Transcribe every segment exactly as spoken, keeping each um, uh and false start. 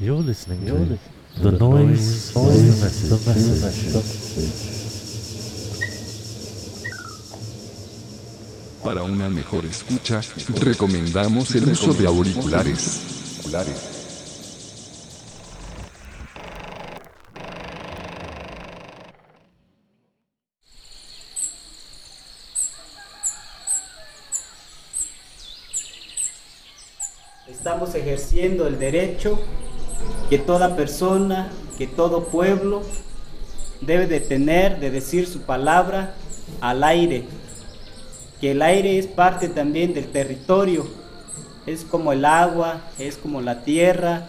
You're listening to The Noise is the Message. Para una mejor escucha, recomendamos el uso de auriculares. Estamos ejerciendo el derecho que toda persona, que todo pueblo debe de tener, de decir su palabra al aire, que el aire es parte también del territorio, es como el agua, es como la tierra.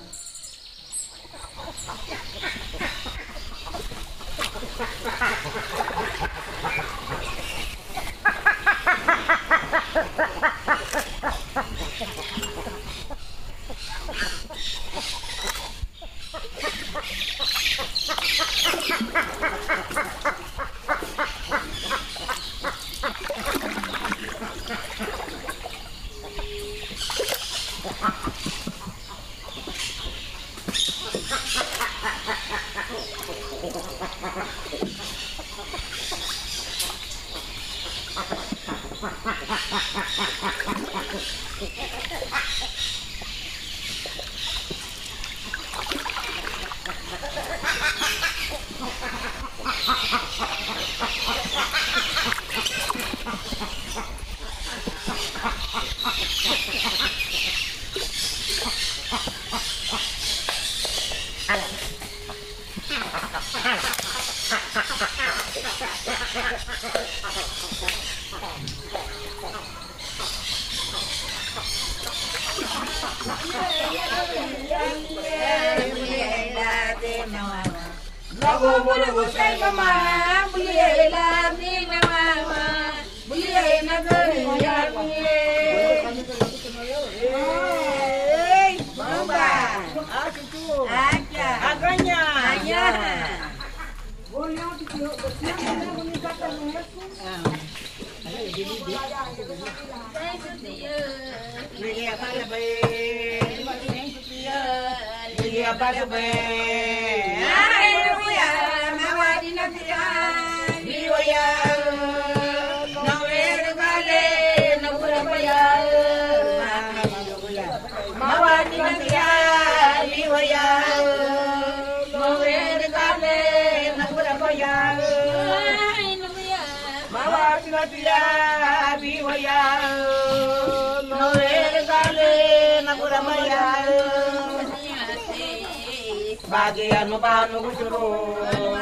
Bagian banu kucuro,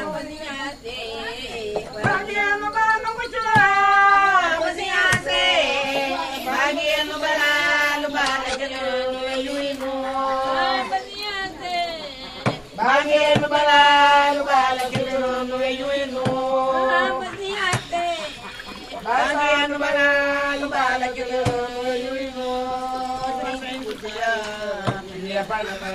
bagian banu kucuro, kusiase, bagian banu banu kucuro, yuino, bagian banu banu kucuro, yuino, bagian banu banu kucuro, yuino, kusiya, kusiya banu.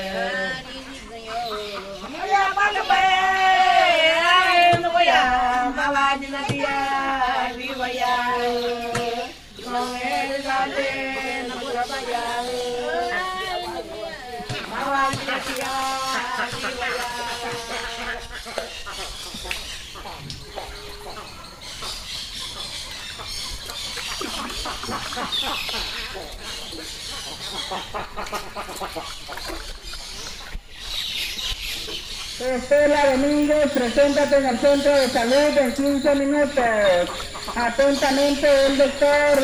Estela Domínguez, preséntate en el centro de salud en quince minutos. Atentamente el doctor.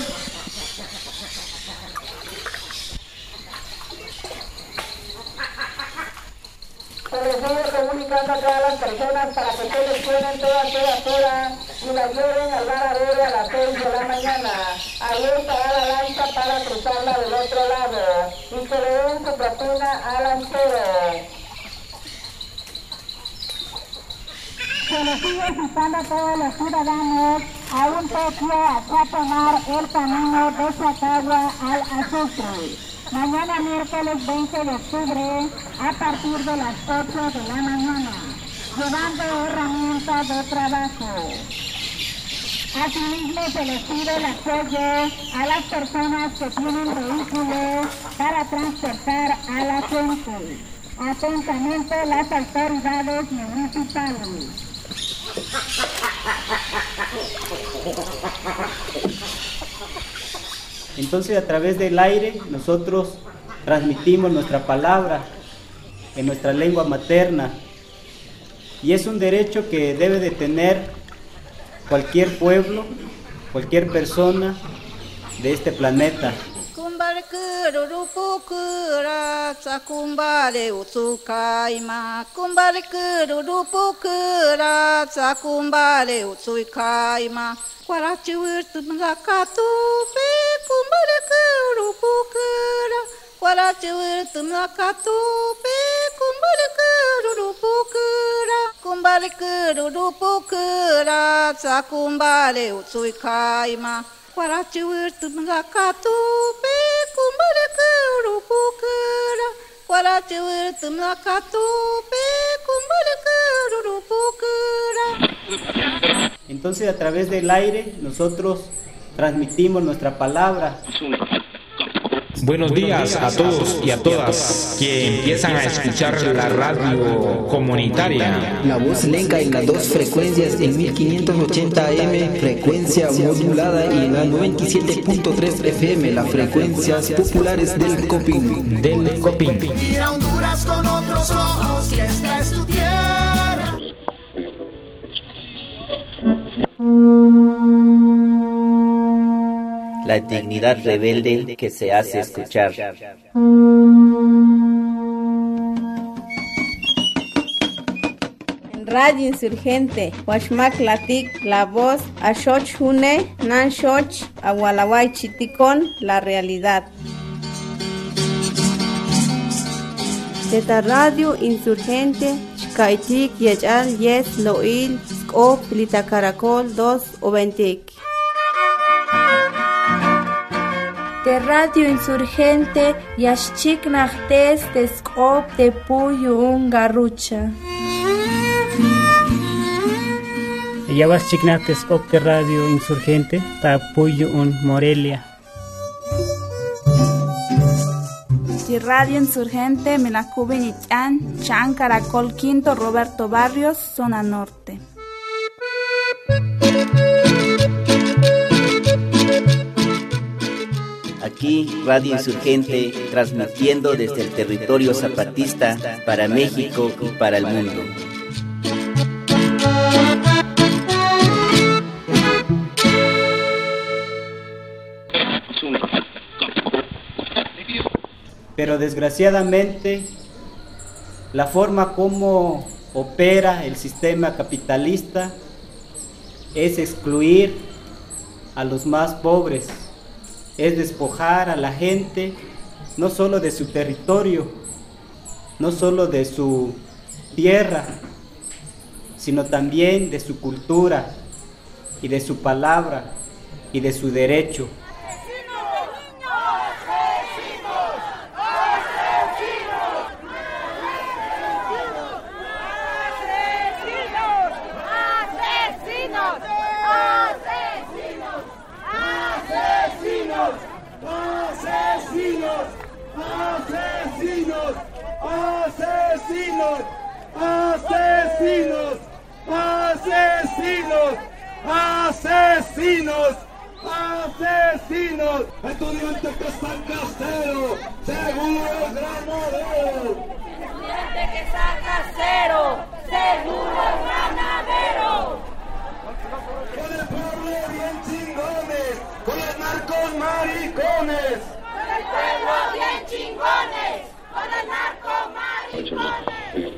Se les sigue comunicando a todas las personas para que se les puedan todas, todas, todas y las lleven al bar a las seis de la mañana. Ahí estará la lancha para cruzarla del otro lado y que le den su propina al lanchero. Se les sigue citando a todos los ciudadanos a un toque a tomar el camino de Sacagua al Azufre. Mañana miércoles veinte de octubre a partir de las ocho de la mañana, llevando herramientas de trabajo. Asimismo se les pide el apoyo a las personas que tienen vehículos para transportar a la gente. Atentamente las autoridades municipales. Entonces, a través del aire, nosotros transmitimos nuestra palabra en nuestra lengua materna. Y es un derecho que debe de tener cualquier pueblo, cualquier persona de este planeta. Entonces, a través del aire, nosotros transmitimos nuestra palabra. Buenos días a todos y a todas que empiezan a escuchar la radio comunitaria. La voz lenca en las dos frecuencias, en mil quinientos ochenta A M, frecuencia modulada, y en la noventa y siete punto tres F M, las frecuencias populares del Copín. Del Copín. Mira Honduras con otros ojos, que esta es tu tierra. La dignidad rebelde que se hace escuchar. Radio Insurgente, Huachmac Latic, La Voz, Ashoch Hune, Nanshoch, Agualaway Chiticón, La Realidad. Teta Radio Insurgente, Chikaitik, Yechal, Yes, Loil, Skop, Lita Caracol, dos, Oventik. De Radio Insurgente, Yashchik Nachtes, de Skop, de Puyun, Garrucha. Yabas Chiknates Skop de Radio Insurgente, Tapuyun, Morelia. De Radio Insurgente, Melacubin y Chan, Chan Caracol Quinto, Roberto Barrios, Zona Norte. Aquí, Radio Insurgente, transmitiendo desde el territorio zapatista para México y para el mundo. Pero desgraciadamente, la forma como opera el sistema capitalista es excluir a los más pobres, es despojar a la gente no solo de su territorio, no solo de su tierra, sino también de su cultura y de su palabra y de su derecho. Asesinos, asesinos, asesinos, asesinos, asesinos. Estudiante que está casero, seguro el granadero. Estudiante que está casero, seguro el granadero. Con el pueblo bien chingones, con los narcos maricones. Con el pueblo bien chingones, con los narcos maricones.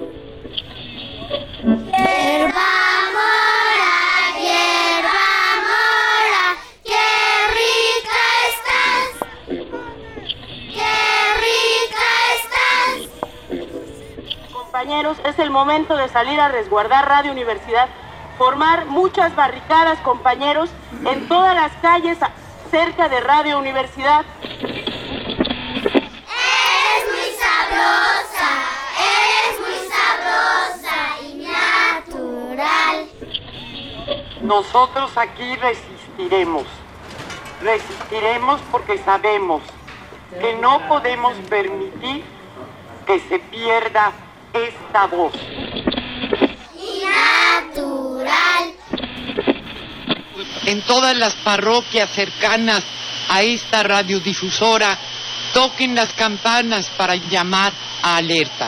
Hierba mora, hierba mora, qué rica estás, qué rica estás. Compañeros, es el momento de salir a resguardar Radio Universidad, formar muchas barricadas, compañeros, en todas las calles cerca de Radio Universidad. Eres muy sabrosa, eres muy sabrosa y natural. Nosotros aquí resistiremos, resistiremos porque sabemos que no podemos permitir que se pierda esta voz. Natural. En todas las parroquias cercanas a esta radiodifusora, toquen las campanas para llamar a alerta.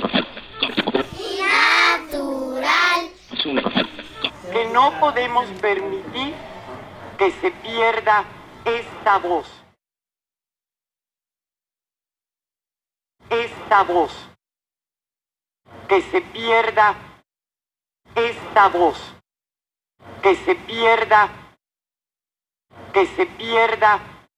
Natural. Que no podemos permitir que se pierda esta voz. Esta voz. Que se pierda esta voz. Que se pierda. Que se pierda.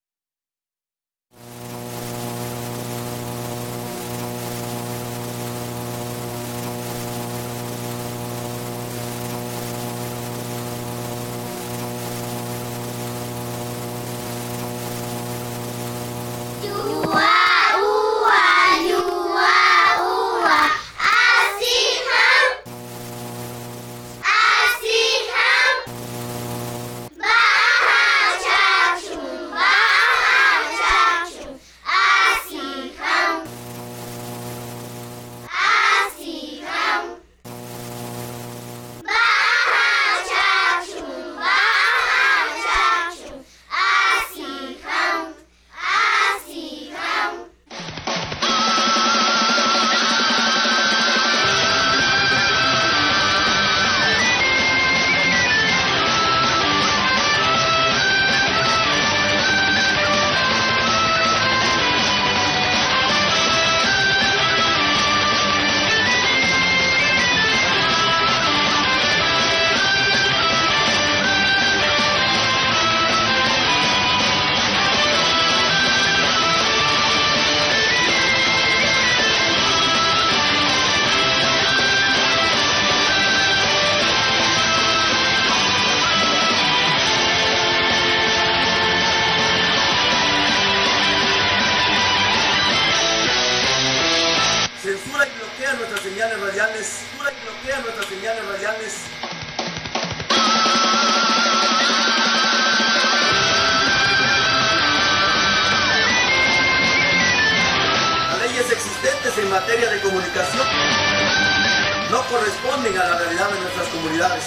En materia de comunicación no corresponden a la realidad de nuestras comunidades.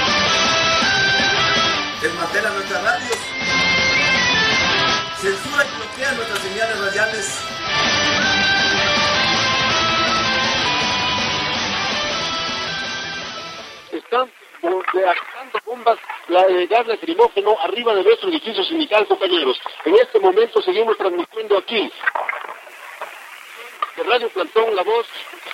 Desmantela nuestras radios, censura y bloquea nuestras señales radiales. Están gastando bombas de gas lacrimógeno arriba de nuestro edificio sindical, compañeros. En este momento seguimos transmitiendo aquí de Radio Plantón, La Voz.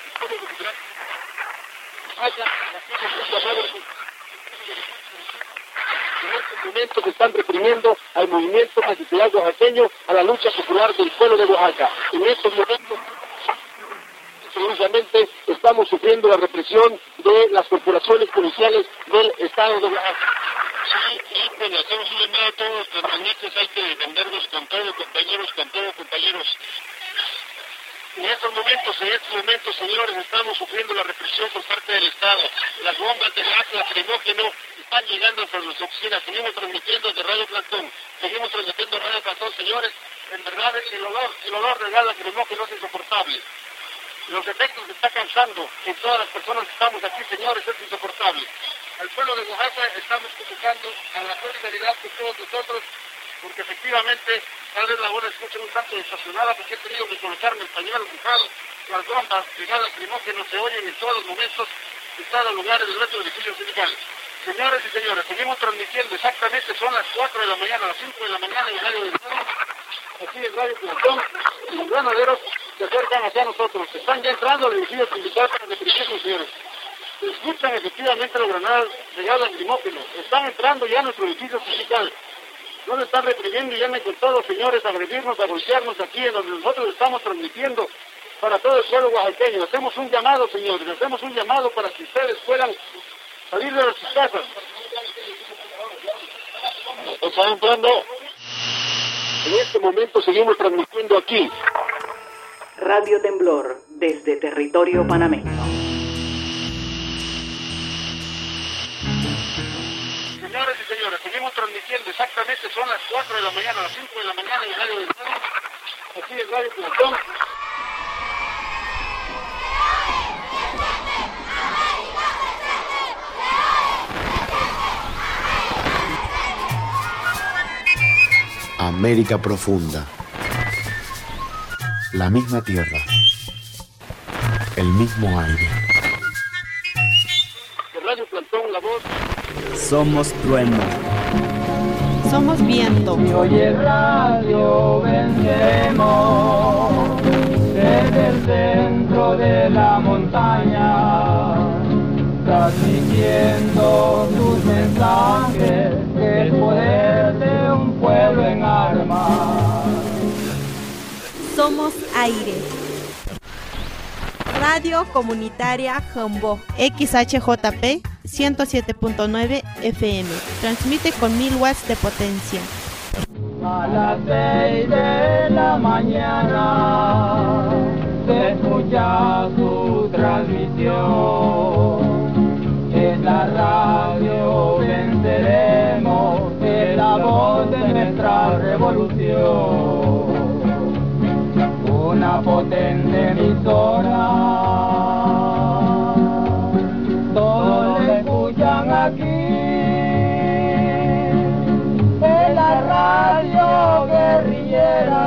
En este momento se están reprimiendo al movimiento antipetrolero oaxaqueño, a la lucha popular del pueblo de Oaxaca. En estos momentos, precisamente, estamos sufriendo la represión de las corporaciones policiales del estado de Oaxaca. Sí, sí, bueno, hacemos un llamado a todos los transmitientes, hay que defendernos con todo, compañeros, con todo, compañeros. En estos momentos, en estos momentos, señores, estamos sufriendo la represión por parte del Estado. Las bombas de gas lacrimógeno están llegando hasta nuestras oficinas. Seguimos transmitiendo desde Radio Plantón. Seguimos transmitiendo Radio Plantón, señores. En verdad, el olor, el olor de gas lacrimógeno es insoportable. Los efectos que está causando en todas las personas que estamos aquí, señores, es insoportable. Al pueblo de Oaxaca estamos convocando a la solidaridad con todos nosotros, porque efectivamente tal vez la hora escucha un tanto estacionada, porque he tenido que colocarme el pañuelo mojado. Las bombas de gas lacrimógeno se oyen en todos los momentos, en todos los lugares de nuestro edificio sindical. Señores y señores, seguimos transmitiendo, exactamente son las cuatro de la mañana, las cinco de la mañana en el Radio del Estado. Aquí en Radio Plantón, y los granaderos se acercan hacia nosotros. Están ya entrando al edificio sindical para reprimir, señores. Escuchan efectivamente los granadas de gas lacrimógeno. Están entrando ya a nuestro edificio sindical. No nos están reprimiendo y llamen con todos, señores, a agredirnos, a golpearnos aquí en donde nosotros estamos transmitiendo para todo el pueblo oaxaqueño. Hacemos un llamado, señores, hacemos un llamado para que ustedes puedan salir de sus casas. Están entrando. En este momento seguimos transmitiendo aquí. Radio Temblor, desde territorio panameño. Señores y señores, seguimos transmitiendo, exactamente son las cuatro de la mañana, las cinco de la mañana en el Radio del Estado, aquí en Radio Plantón. América profunda. La misma tierra. El mismo aire. Radio Plantón, la voz. Somos trueno. Somos viento. Y oye radio, venceremos desde el centro de la montaña, transmitiendo tus mensajes, el poder de un pueblo en armas. Somos aire. Radio Comunitaria Jambó, X H J P ciento siete punto nueve F M. Transmite con mil watts de potencia. A las seis de la mañana se escucha su transmisión. Es la radio, venceremos, es la voz de nuestra revolución. Una potente emisora, todos le escuchan aquí, en la radio guerrillera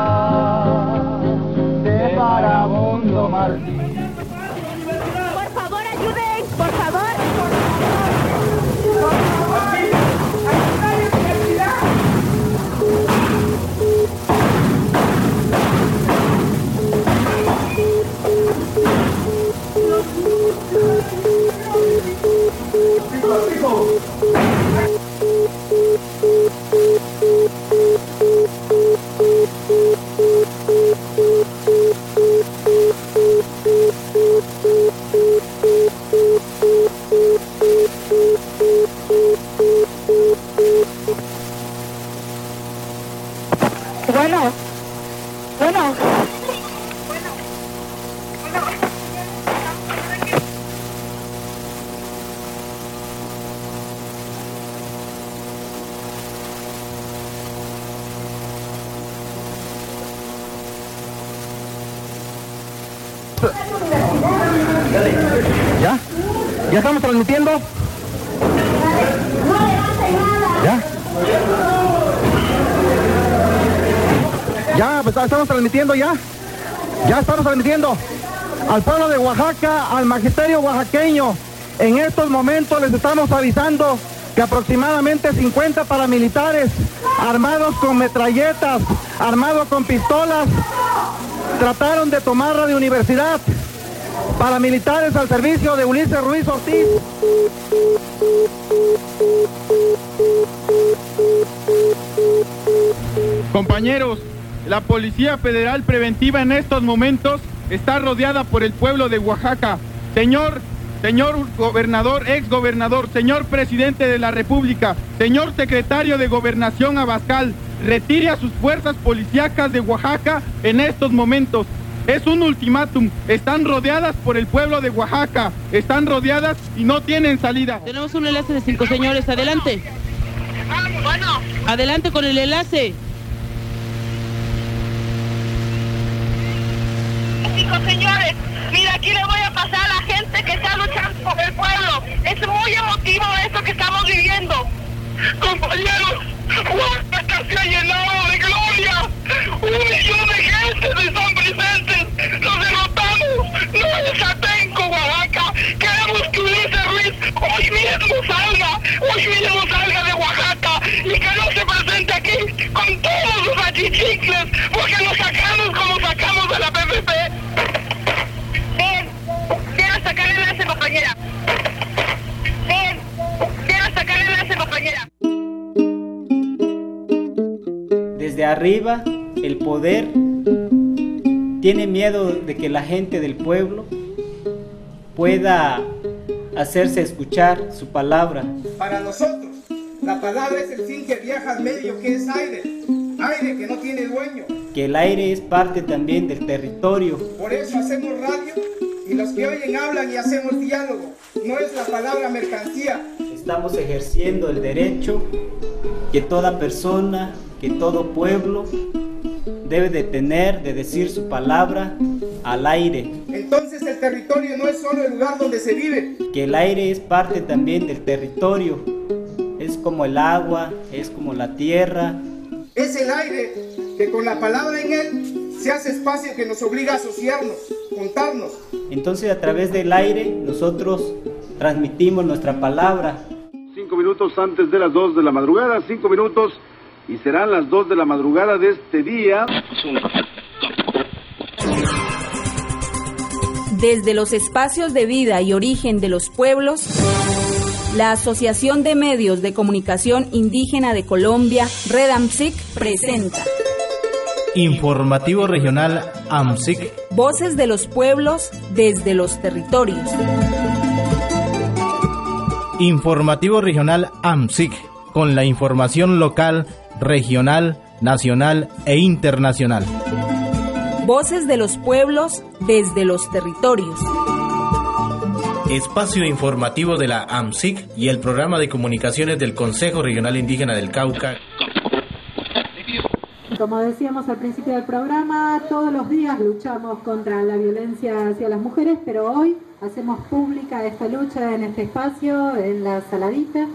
de Farabundo Martín. Por favor, ayuden, por favor. Bueno, bueno. ¿Ya? ¿Ya estamos transmitiendo? ¿Ya? Ya, pues estamos transmitiendo ya. Ya estamos transmitiendo al pueblo de Oaxaca, al magisterio oaxaqueño. En estos momentos les estamos avisando que aproximadamente cincuenta paramilitares armados con metralletas, armados con pistolas, trataron de tomar Radio Universidad. Paramilitares al servicio de Ulises Ruiz Ortiz. Compañeros, la Policía Federal Preventiva en estos momentos está rodeada por el pueblo de Oaxaca. Señor, señor gobernador, ex gobernador, señor presidente de la República, señor secretario de Gobernación Abascal, retire a sus fuerzas policíacas de Oaxaca en estos momentos. Es un ultimátum, están rodeadas por el pueblo de Oaxaca, están rodeadas y no tienen salida. Tenemos un enlace de cinco señores, adelante. Bueno. Adelante con el enlace. Cinco señores, mira, aquí le voy a pasar a la gente que está luchando por el pueblo. Es muy emotivo esto que estamos viviendo. Compañeros, Oaxaca se ha llenado de gloria. Un millón de gente están presentes. Los derrotamos. No es Atenco, Oaxaca. Queremos que Ulises Ruiz hoy mismo salga. Hoy mismo salga de Oaxaca y que no se presente aquí con todos sus achichicles, porque lo sacamos como sacamos de la P P P. Ven, quiero sacar el enlace, compañera. Ven, quiero sacar el enlace, compañera. Desde arriba, el poder tiene miedo de que la gente del pueblo pueda hacerse escuchar su palabra. Para nosotros, la palabra es el fin que viaja al medio, que es aire, aire que no tiene dueño. Que el aire es parte también del territorio. Por eso hacemos radio y los que oyen hablan y hacemos diálogo. No es la palabra mercancía. Estamos ejerciendo el derecho que toda persona, que todo pueblo debe de tener, de decir su palabra al aire. Entonces el territorio no es solo el lugar donde se vive. Que el aire es parte también del territorio. Es como el agua, es como la tierra, Es el aire que con la palabra en él se hace espacio que nos obliga a asociarnos, juntarnos. Entonces a través del aire nosotros transmitimos nuestra palabra. Cinco minutos antes de las dos de la madrugada, cinco minutos y serán las dos de la madrugada de este día. Desde los espacios de vida y origen de los pueblos, la Asociación de Medios de Comunicación Indígena de Colombia, Red AMSIC, presenta Informativo Regional AMSIC. Voces de los pueblos desde los territorios. Informativo Regional AMSIC, con la información local, regional, nacional e internacional. Voces de los pueblos desde los territorios. Espacio informativo de la AMSIC y el programa de comunicaciones del Consejo Regional Indígena del Cauca. Como decíamos al principio del programa, todos los días luchamos contra la violencia hacia las mujeres, pero hoy hacemos pública esta lucha en este espacio, en la Saladita.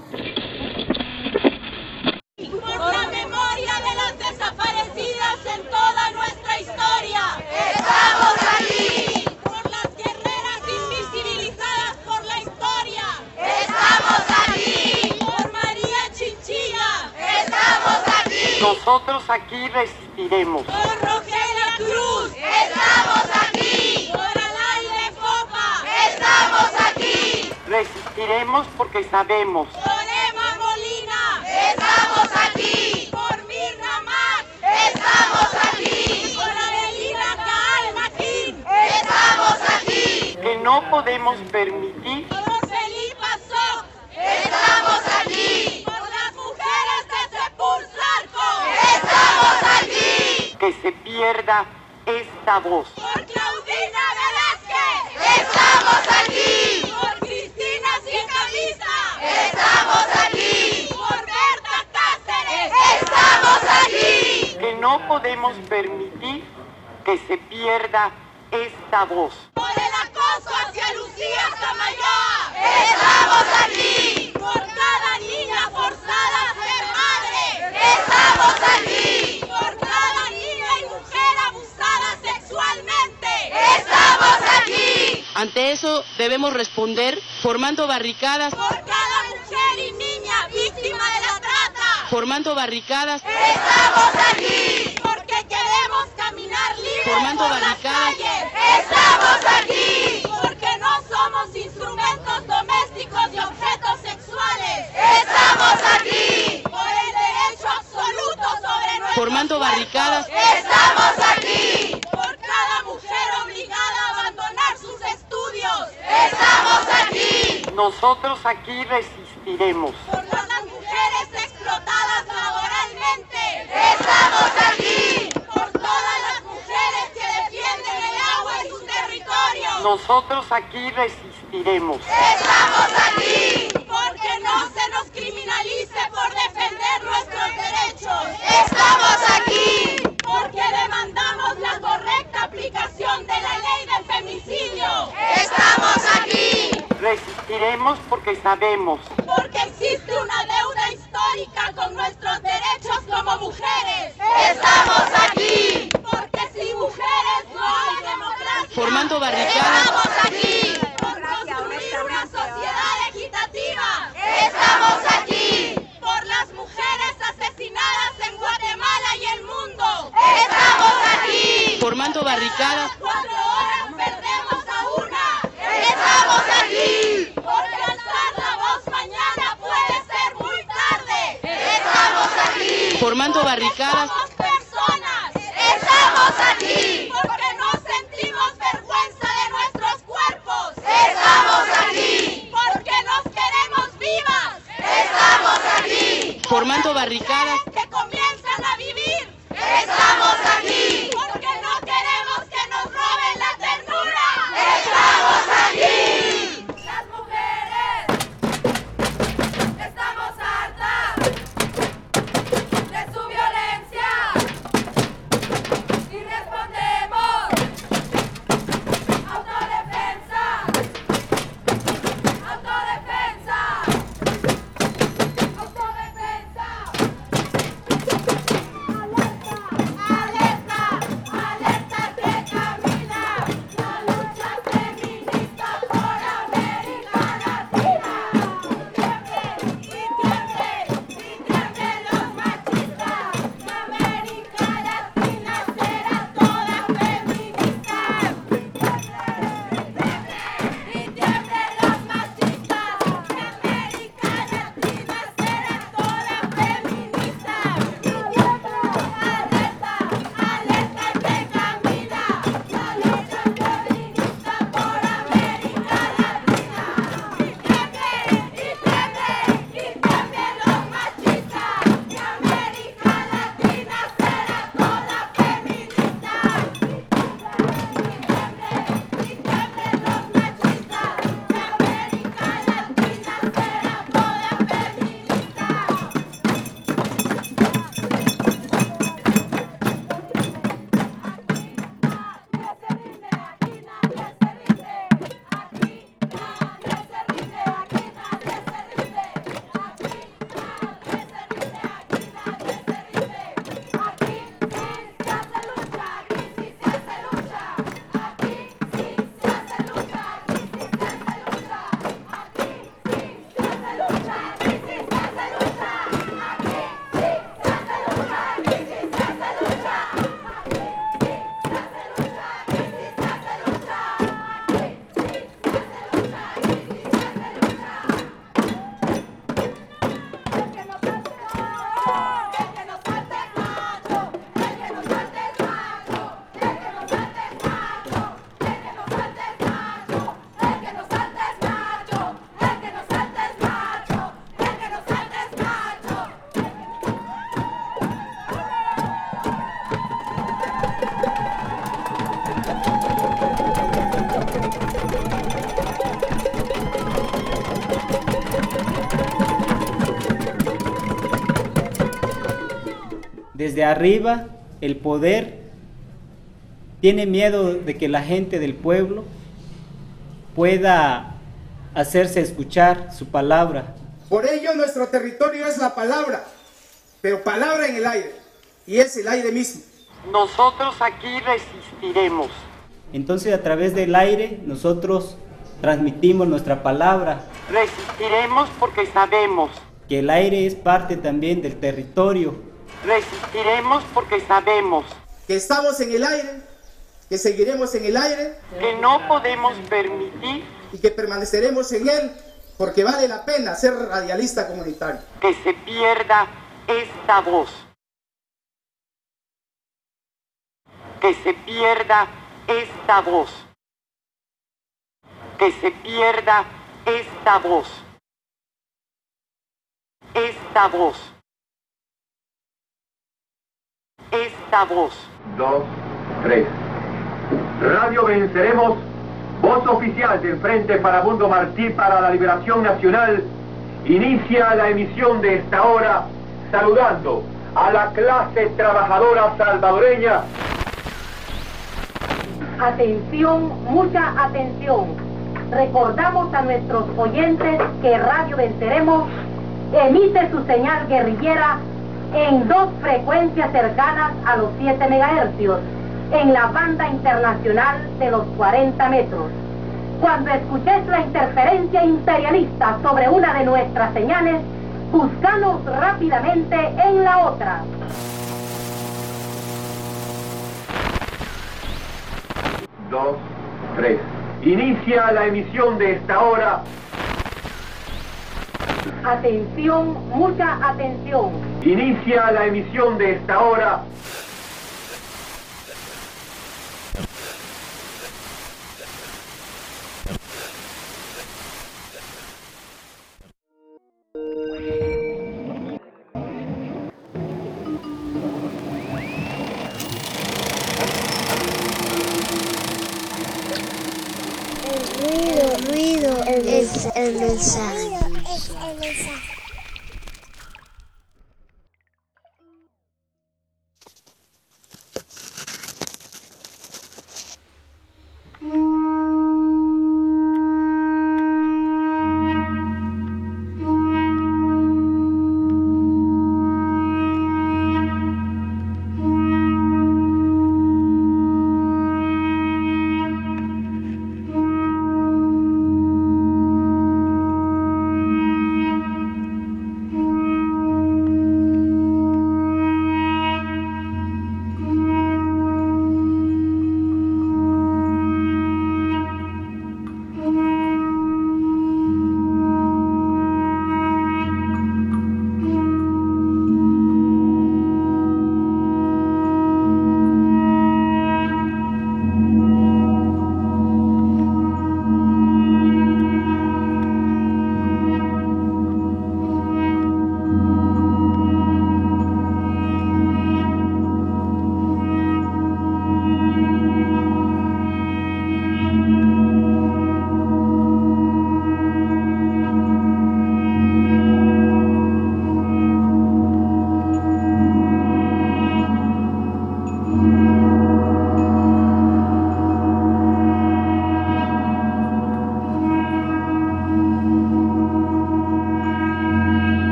Por la memoria de las desaparecidas en toda nuestra historia. ¡Estamos aquí! Por las guerreras invisibilizadas por la historia. ¡Estamos aquí! Por María Chinchilla. ¡Estamos aquí! Nosotros aquí resistiremos. Por Rogelia Cruz. ¡Estamos aquí! Por Alaide Fopa. ¡Estamos aquí! Resistiremos porque sabemos. Por Emma Molina. ¡Estamos aquí! Por Mirna Mac. ¡Estamos aquí! Por Adelina Caal Maquín. ¡Estamos aquí! Que no podemos permitir. Por Felipa Soc. ¡Estamos aquí! Por las mujeres de Sepulsarco. ¡Estamos aquí! Que se pierda esta voz. Por Claudina Velázquez. ¡Estamos aquí! Por Cristina Sin Camisa. ¡Estamos aquí! Por Berta Cáceres. ¡Estamos aquí! Que no podemos permitir que se pierda esta voz. Por el acoso hacia Lucía Samayoa. ¡Estamos aquí! Por cada niña forzada a ser madre. ¡Estamos aquí! Por cada niña y mujer abusada sexualmente. ¡Estamos aquí! Ante eso debemos responder formando barricadas. Por cada mujer y niña víctima de la trata. Formando barricadas. ¡Estamos aquí! Porque queremos caminar libres Formando por barricadas. las calles. ¡Estamos aquí! Porque no somos instrumentos domésticos y objetos sexuales. ¡Estamos aquí! Por el derecho absoluto sobre nuestros Formando cuerpos. barricadas. ¡Estamos aquí! Por cada mujer obligada a abandonar sus estudios. ¡Estamos aquí! Nosotros aquí resistiremos. Por las mujeres explotadas laboralmente. ¡Estamos aquí! Por todas las mujeres que defienden el agua y su territorio. Nosotros aquí resistiremos. ¡Estamos aquí! Porque no se nos criminalice por defender nuestros derechos. ¡Estamos aquí! Porque demandamos la correcta aplicación de la ley del femicidio. ¡Estamos aquí! Resistiremos porque sabemos. Porque existe una deuda histórica con nuestros derechos como mujeres. ¡Estamos aquí! Porque sin mujeres no hay democracia. Formando barricadas. ¡Estamos aquí! Por construir una sociedad equitativa. ¡Estamos aquí! Por las mujeres asesinadas en Guatemala y el mundo. ¡Estamos aquí! Formando barricadas. Cuatro horas perdemos a una. ¡Estamos aquí! Porque alzar la voz mañana puede ser muy tarde. ¡Estamos aquí! Formando barricadas. Somos personas. ¡Estamos aquí! Porque no sentimos vergüenza de nuestros cuerpos. ¡Estamos aquí! Porque nos queremos vivas. ¡Estamos aquí! Formando barricadas. Que comienzan a vivir. ¡Estamos aquí! Porque no queremos que nos roben la ternura. ¡Estamos aquí! Las mujeres estamos hartas de su violencia y respondemos autodefensa, autodefensa, autodefensa. desde arriba el poder tiene miedo de que la gente del pueblo pueda hacerse escuchar su palabra. Por ello nuestro territorio es la palabra, pero palabra en el aire, y es el aire mismo. Nosotros aquí resistiremos. Entonces a través del aire nosotros transmitimos nuestra palabra. Resistiremos porque sabemos que el aire es parte también del territorio. Resistiremos porque sabemos que estamos en el aire, que seguiremos en el aire, que no podemos permitir y que permaneceremos en él porque vale la pena ser radialista comunitario. Que se pierda esta voz. Que se pierda esta voz. Que se pierda esta voz. Esta voz. Esta voz. Dos, tres. Radio Venceremos, voz oficial del Frente Farabundo Martí para la Liberación Nacional, inicia la emisión de esta hora saludando a la clase trabajadora salvadoreña. Atención, mucha atención. Recordamos a nuestros oyentes que Radio Venceremos emite su señal guerrillera en dos frecuencias cercanas a los siete megahercios, en la banda internacional de los cuarenta metros. Cuando escuches la interferencia imperialista sobre una de nuestras señales, búscanos rápidamente en la otra. Dos, tres. Inicia la emisión de esta hora. Atención, mucha atención. Inicia la emisión de esta hora. El ruido es el mensaje. Es el mensaje.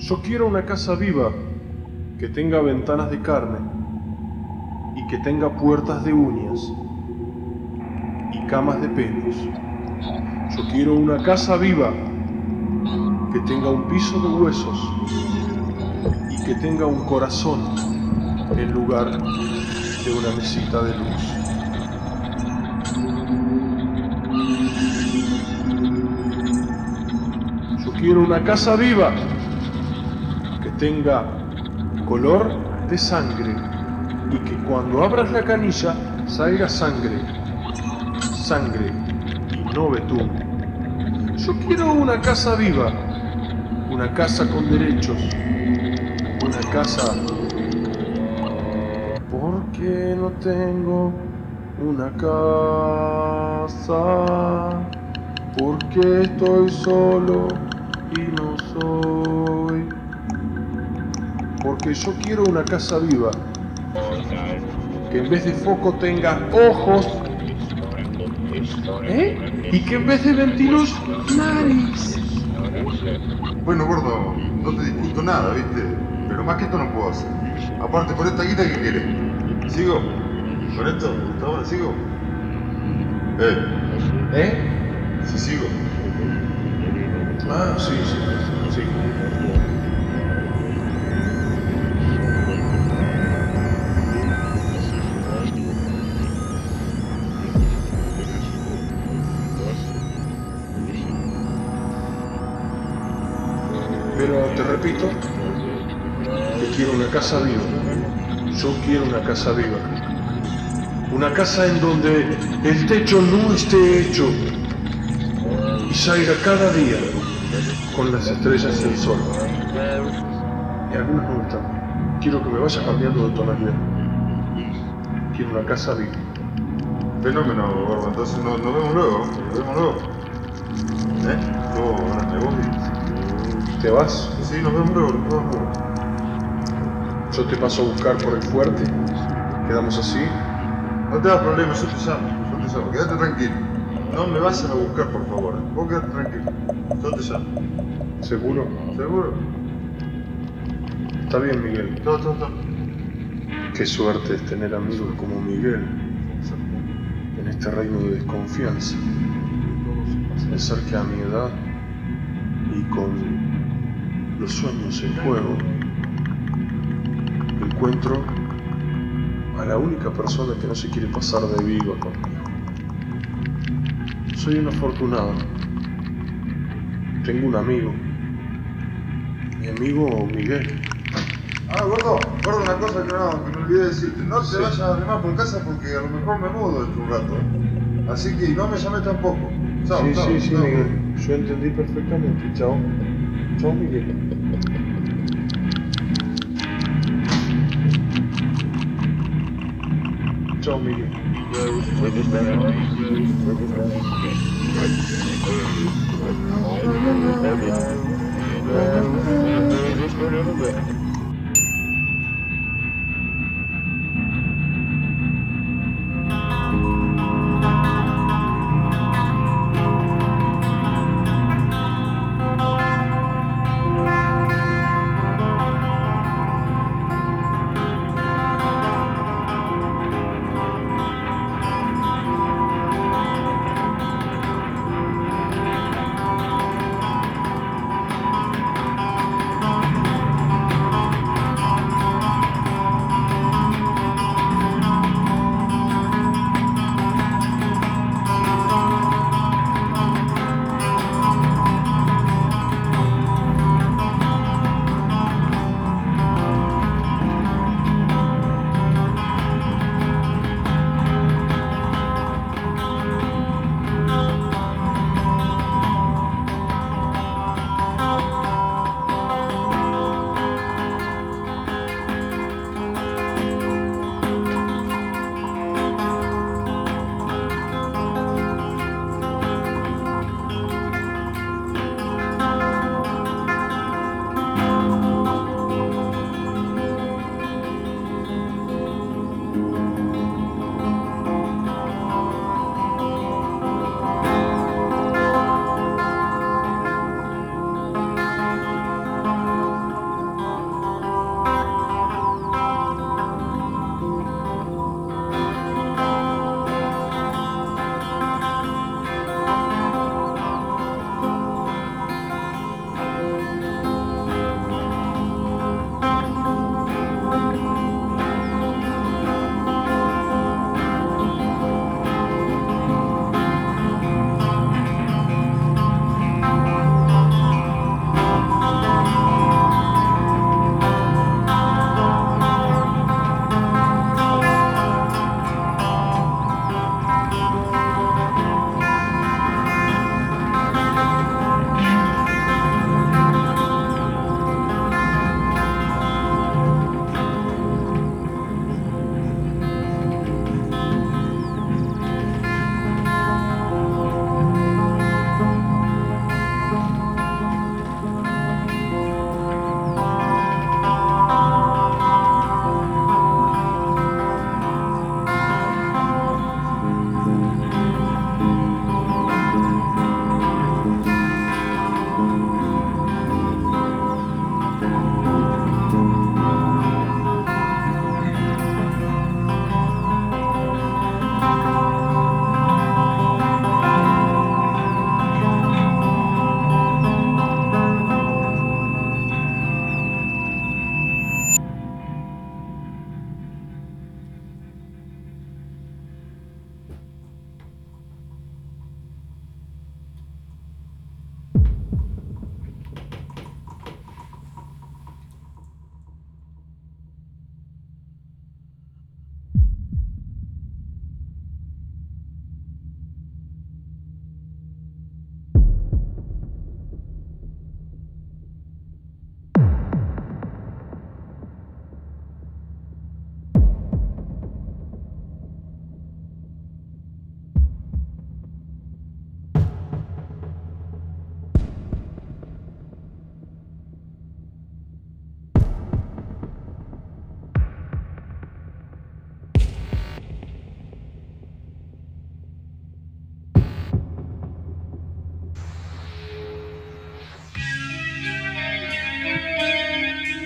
Yo quiero una casa viva, que tenga ventanas de carne y que tenga puertas de uñas y camas de pelos. Yo quiero una casa viva, que tenga un piso de huesos y que tenga un corazón en lugar de una mesita de luz. Yo quiero una casa viva, que tenga color de sangre y que cuando abras la canilla salga sangre, sangre y no betún. Yo quiero una casa viva, una casa con derechos, una casa. Porque no tengo una casa, porque estoy solo y no soy. Porque yo quiero una casa viva, que en vez de foco tenga ojos, ¿eh? Y que en vez de ventilos, nariz. Bueno, gordo, no te discuto nada, ¿viste? Pero más que esto no puedo hacer. Aparte, por esta guita, ¿qué querés? ¿Sigo? ¿Con esto? ¿Hasta ahora sigo? ¿Eh? ¿Eh? Sí, sigo. Ah, sí, sí, sí. Pero te repito que quiero una casa viva. Yo quiero una casa viva. Una casa en donde el techo no esté hecho y salga cada día con las estrellas y el sol. Y algunas no están. Quiero que me vaya cambiando de tonalidad. Quiero una casa viva. Fenómeno, gordo. Entonces nos, nos vemos luego. Nos vemos luego. ¿Eh? Luego, ahora me voy. ¿Te vas? Sí, nos vemos luego. Nos vemos luego. Yo te paso a buscar por el fuerte. Quedamos así. No te das problema, yo te llamo. Yo te llamo. Quédate tranquilo. No me vayas a buscar, por favor. Vos quédate tranquilo. Yo te llamo. ¿Seguro? ¿Seguro? Está bien, Miguel. Chao, chao, chao. Qué suerte es tener amigos como Miguel en este reino de desconfianza. Pensar que a mi edad y con los sueños en juego encuentro a la única persona que no se quiere pasar de viva conmigo. Soy un afortunado. Tengo un amigo. Mi amigo Miguel. Ah, gordo, gordo, una cosa que, no, que me olvidé de decirte. No te sí. vayas a arrimar por casa porque a lo mejor me mudo dentro de un rato. ¿eh? Así que no me llames tampoco. Chao, sí, chao, sí, sí, chao. Miguel. Yo entendí perfectamente. Chao. Chao, Miguel. Chao, Miguel.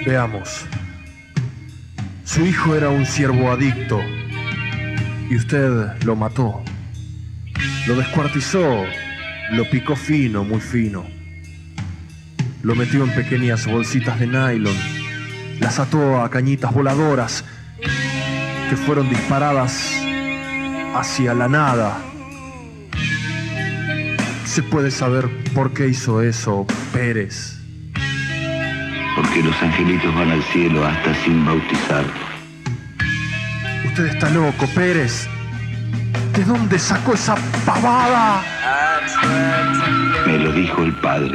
Veamos. Su hijo era un ciervo adicto y usted lo mató. Lo descuartizó, lo picó fino, muy fino. Lo metió en pequeñas bolsitas de nylon. Las ató a cañitas voladoras que fueron disparadas hacia la nada. ¿Se puede saber por qué hizo eso, Pérez? Porque los angelitos van al cielo hasta sin bautizar. Usted está loco, Pérez. ¿De dónde sacó esa pavada? Me lo dijo el padre.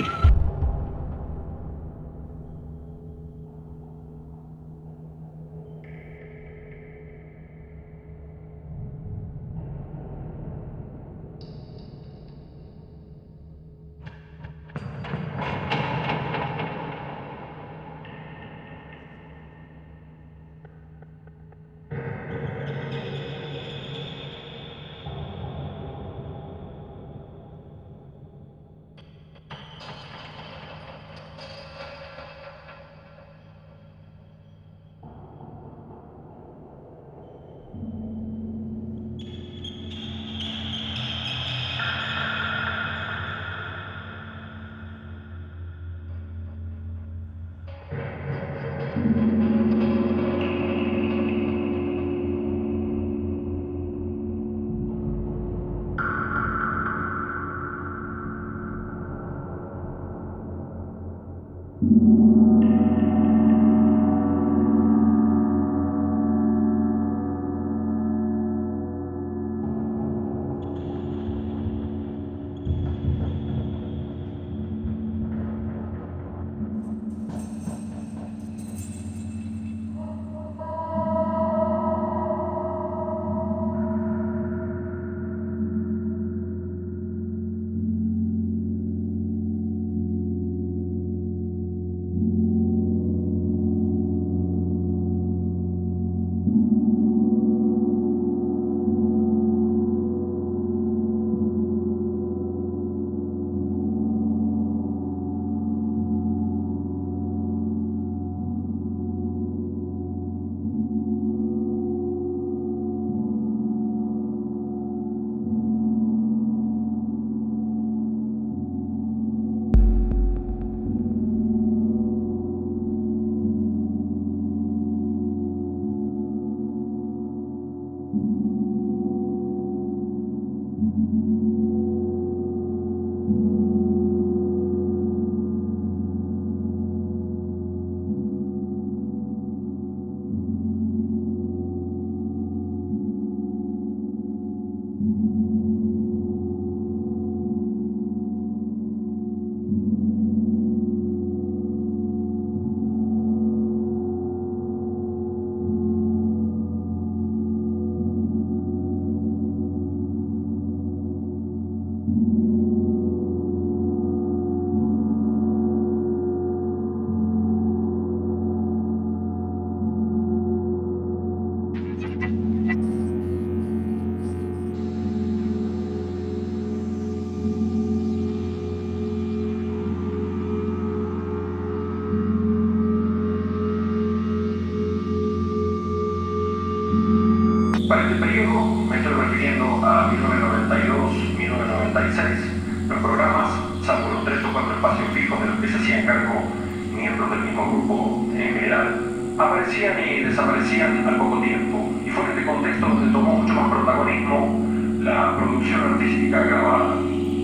Para este periodo me estoy refiriendo a mil novecientos noventa y dos a mil novecientos noventa y seis. Los programas, salvo los tres o cuatro espacios fijos de los que se hacían cargo miembros del mismo grupo en general, aparecían y desaparecían al poco tiempo. Y fue en este contexto donde tomó mucho más protagonismo la producción artística grabada.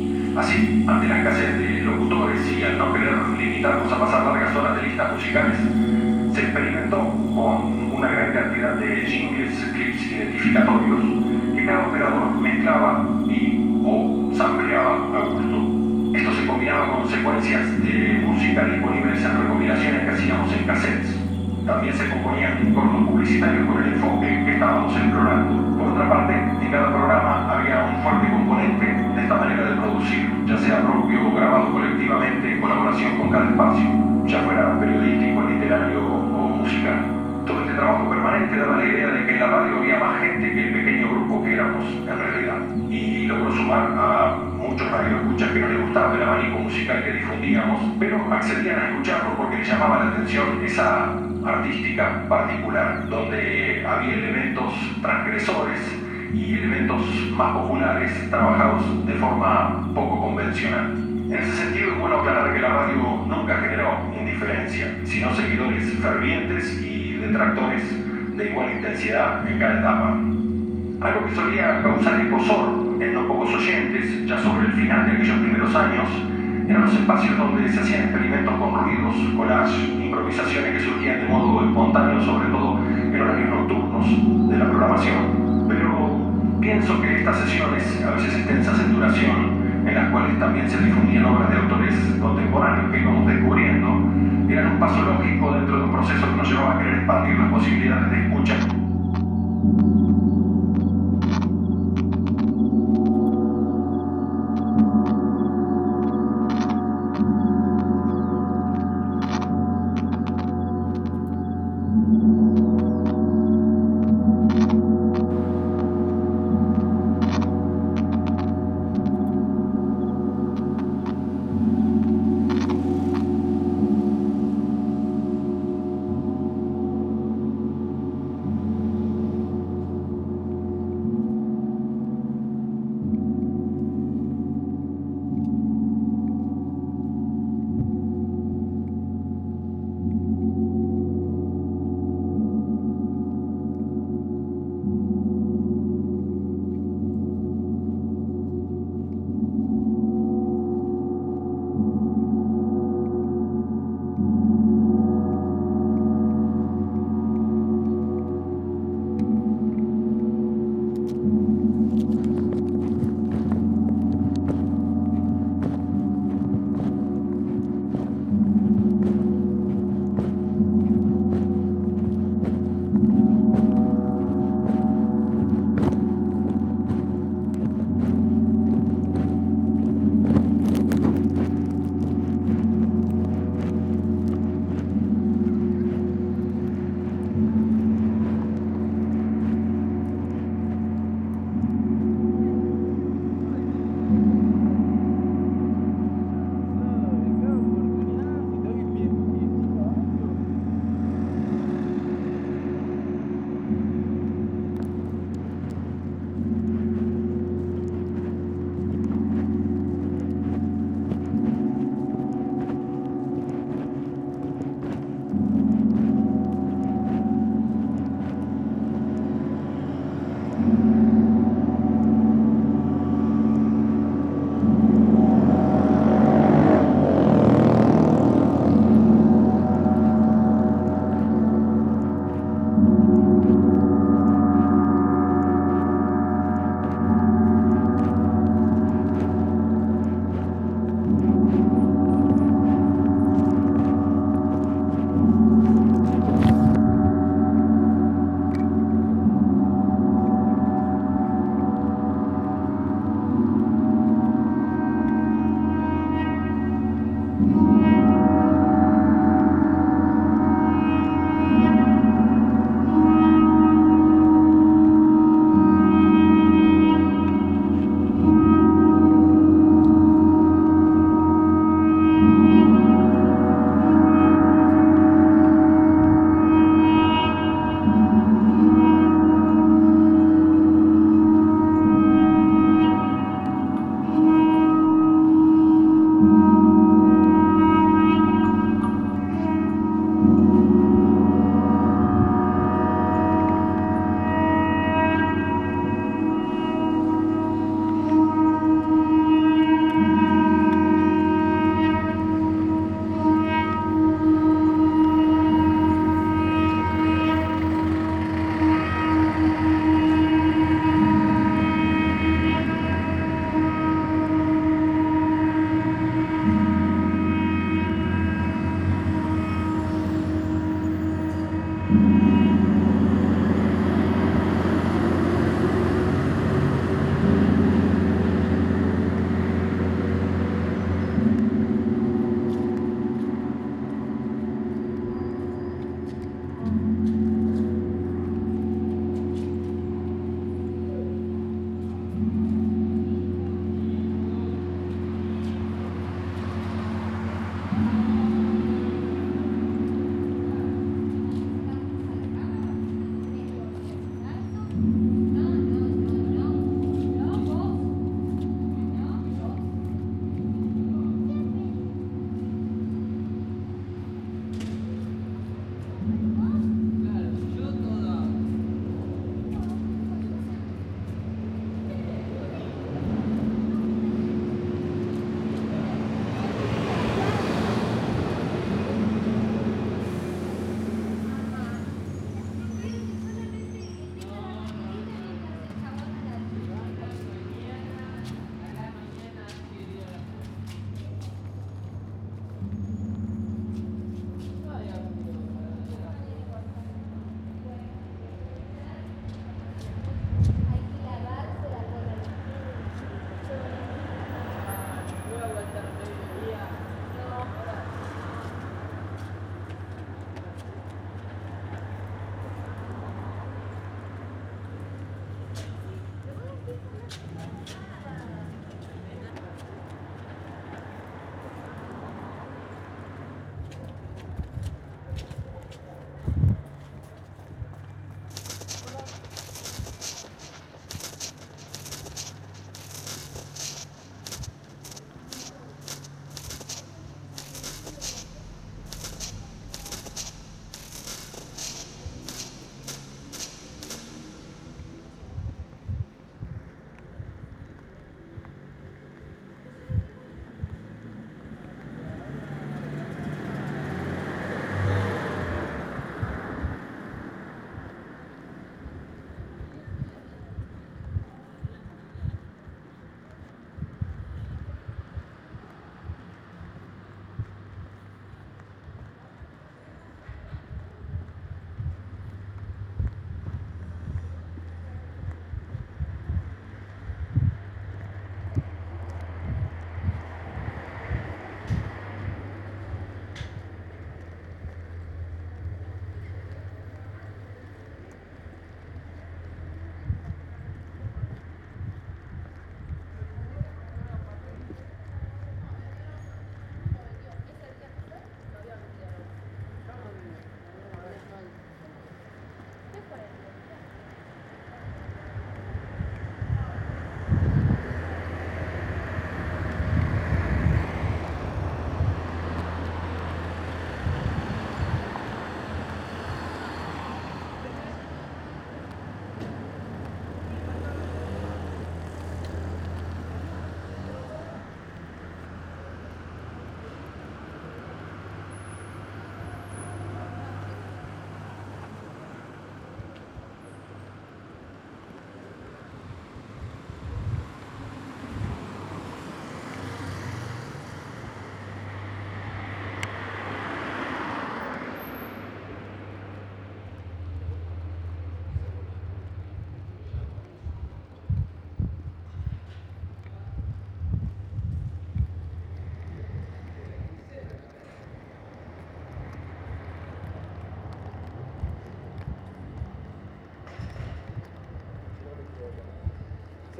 Así, ante la escasez de locutores y al no querer limitarnos a pasar largas horas de listas musicales, se experimentó con una gran cantidad de jingles, clips identificatorios que cada operador mezclaba y o sampleaba a gusto. Esto se combinaba con secuencias de música disponibles en recopilaciones que hacíamos en cassettes. También se componían cortos publicitarios con el enfoque que estábamos explorando. Por otra parte, en cada programa había un fuerte componente de esta manera de producir, ya sea propio o grabado colectivamente en colaboración con cada espacio, ya fuera periodístico, literario o musical. Todo este trabajo permanente inmediatamente daba la idea de que en la radio había más gente que el pequeño grupo que éramos en realidad. Y logró sumar a muchos radioescuchas que no les gustaba el abanico musical que difundíamos, pero accedían a escucharlo porque les llamaba la atención esa artística particular, donde había elementos transgresores y elementos más populares trabajados de forma poco convencional. En ese sentido es bueno aclarar que la radio nunca generó indiferencia, sino seguidores fervientes y detractores de igual intensidad en cada etapa. Algo que solía causar escozor en no pocos oyentes, ya sobre el final de aquellos primeros años, eran los espacios donde se hacían experimentos con ruidos, collage, improvisaciones que surgían de modo espontáneo, sobre todo en horarios nocturnos de la programación. Pero pienso que estas sesiones, a veces extensas en duración, en las cuales también se difundían obras de autores contemporáneos que íbamos descubriendo, eran un paso lógico dentro de un proceso que nos llevaba a querer expandir las posibilidades de escucha.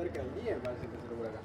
cerca del día, parece que se logra acá.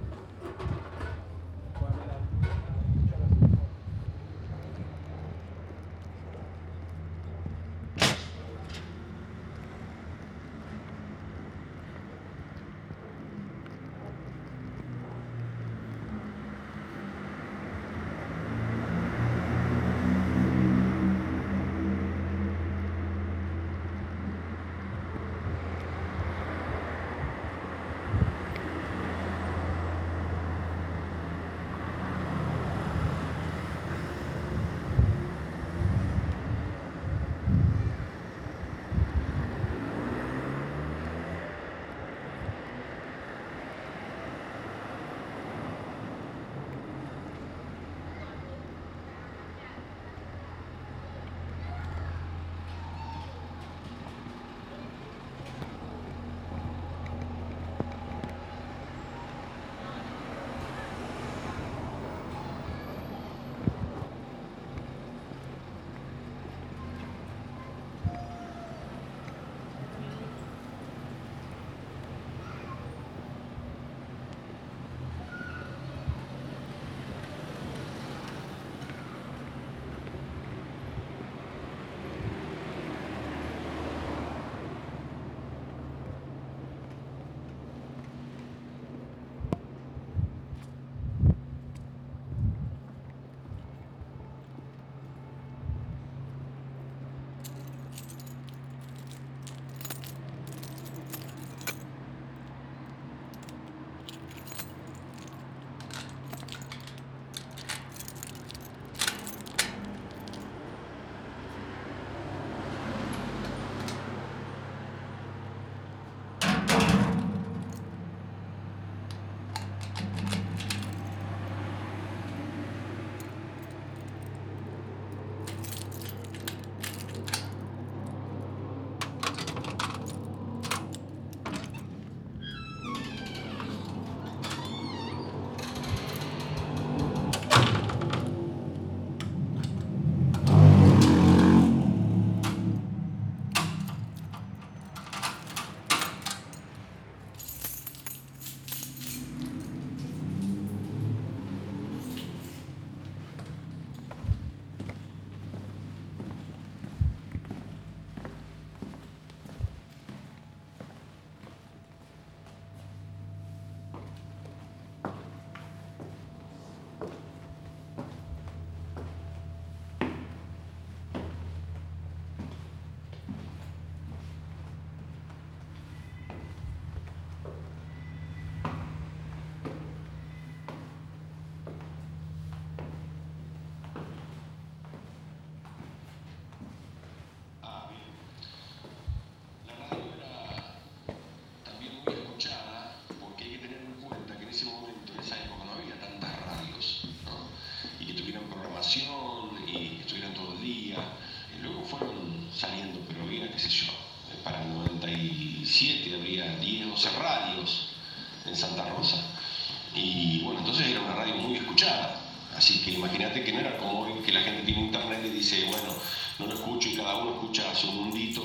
en Santa Rosa. Y bueno, entonces era una radio muy escuchada. Así que imagínate que no era como hoy que la gente tiene internet y dice, bueno, no lo escucho y cada uno escucha a su mundito